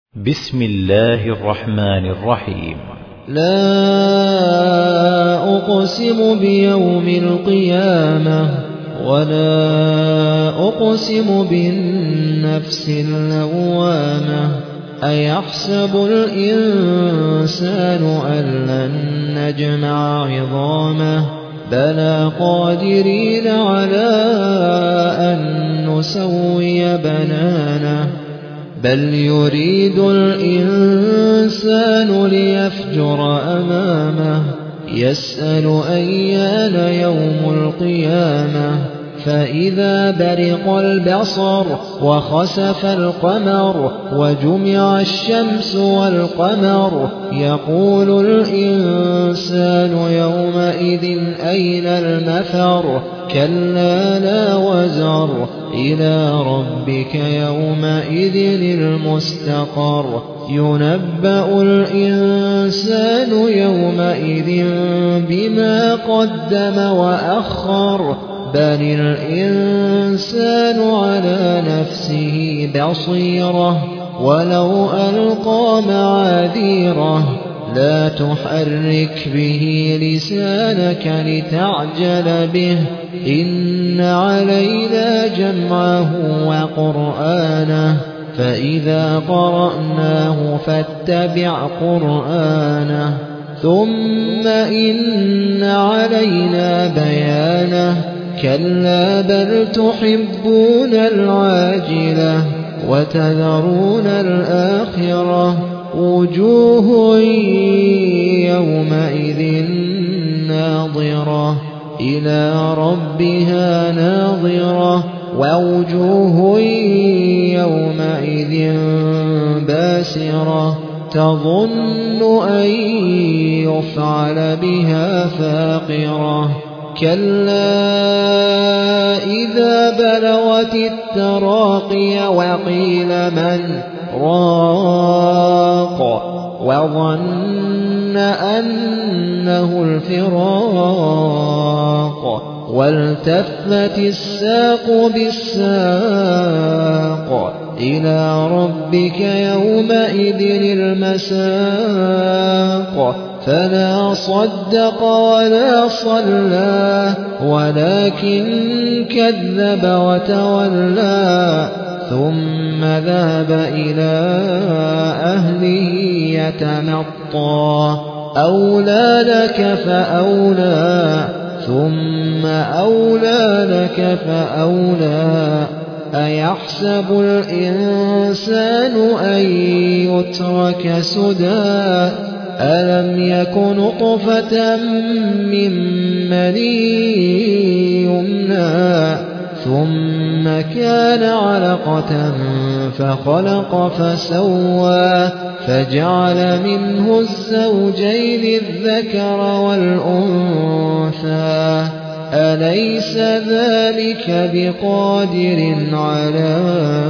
بسم الله الرحمن الرحيم. لا أقسم بيوم القيامة ولا أقسم بالنفس اللوامة أيحسب الإنسان أن لن نجمع عظامه بلى قادرين على أن نسوي بنانه بل يريد الإنسان ليفجر أمامه يسأل أيان يوم القيامة فإذا برق البصر وخسف القمر وجمع الشمس والقمر يقول الإنسان يومئذ أين المفر كلا لا وزر إلى ربك يومئذ المستقر ينبأ الإنسان يومئذ بما قدم وأخر بل الإنسان على نفسه بصيرة ولو ألقى معاذيره لا تحرك به لسانك لتعجل به إن علينا جمعه وقرآنه فإذا قرأناه فاتبع قرآنه ثم إن علينا بيانه كلا بل تحبون العاجلة وتذرون الآخرة وجوه يومئذ ناظرة إلى ربها ناظرة ووجوه يومئذ باسرة تظن أن يفعل بها فاقرة كلا إذا بلغت التراقي وقيل من راق وظن أنه الفراق والتفت الساق بالساق إلى ربك يومئذ المساق فلا صدق ولا صلى ولكن كذب وتولى ثم ذهب إلى أهله يتمطى أولى لك فأولى ثم أولى لك فأولى أيحسب الإنسان أن يترك سدى ألم يك نطفة من مني يمنى ثم كان علقة فخلق فسوى فجعل منه الزوجين الذكر والأنثى أليس ذلك بقادر على